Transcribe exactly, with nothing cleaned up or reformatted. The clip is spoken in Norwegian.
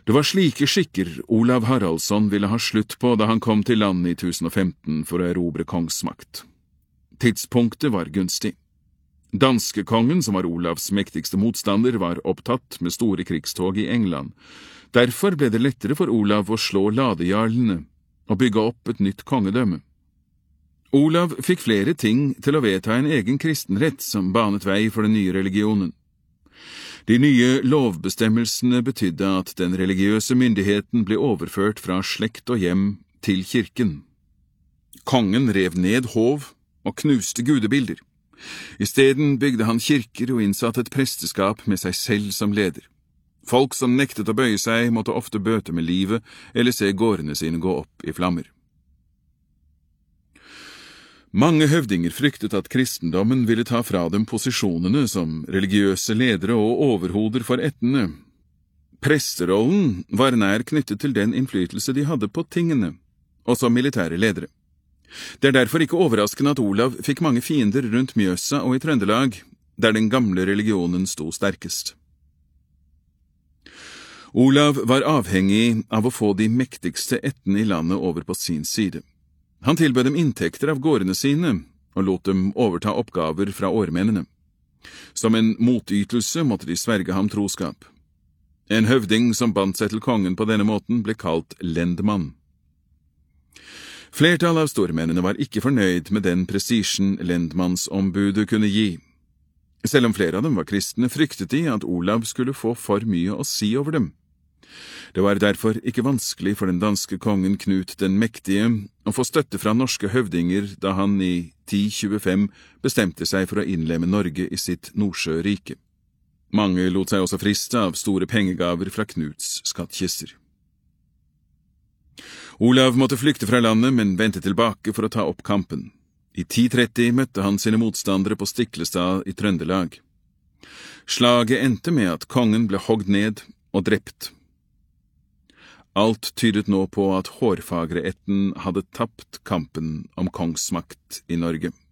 Det var slike skikker Olav Haraldsson ville ha slutt på da han kom til landet i tusen og femten for å erobre kongsmakt. Tidspunktet var gunstig. Danskekongen, som var Olavs mektigste motstander, var opptatt med store krigstog i England. Derfor ble det lettere for Olav å slå ladejarlene og bygge opp et nytt kongedømme. Olav fikk flere ting til å vedta en egen kristenrett som banet vei for den nye religionen. De nye lovbestemmelsene betydde at den religiøse myndigheten ble overført fra slekt og hjem til kirken. Kongen rev ned hov og knuste gudebilder. I stedet bygde han kirker og innsatte et presteskap med seg selv som leder. Folk som nektet å bøye seg måtte ofte bøte med livet eller se gårdene sine gå opp i flammer. Mange høvdinger fryktet at kristendommen ville ta fra dem posisjonene som religiøse ledere og overhoder for ættene. Presterollen var nær knyttet til den innflytelse de hadde på tingene, og som militære ledere. Det er derfor ikke overraskende at Olav fikk mange fiender rundt Mjøsa og i Trøndelag, der den gamle religionen sto sterkest. Olav var avhengig av å få de mektigste ættene i landet over på sin side. Han tilbød dem inntekter av gårdene sine, og lot dem overta oppgaver fra årmennene. Som en motytelse måtte de sverge ham troskap. En høvding som bandt seg til kongen på denne måten ble kalt lendmann. Flertallet av stormennene var ikke fornøyd med den prestisjen lendmannsombudet kunne gi. Selv om flere av dem var kristne, fryktet de at Olav skulle få for mye å si over dem. Det var derfor ikke vanskelig for den danske kongen Knut den Mektige å få støtte fra norske høvdinger da han i ti tjuefem bestemte seg for å innlemme Norge i sitt Nordsjørike. Mange lot seg også friste av store pengegaver fra Knuts skattkister. Olav måtte flykte fra landet, men vendte tilbake for å ta opp kampen. I ti tretti møtte han sine motstandere på Stiklestad i Trøndelag. Slaget endte med at kongen ble hogd ned og drept. Alt tydet nå på at Hårfagre-ætten hadde tapt kampen om kongsmakt i Norge.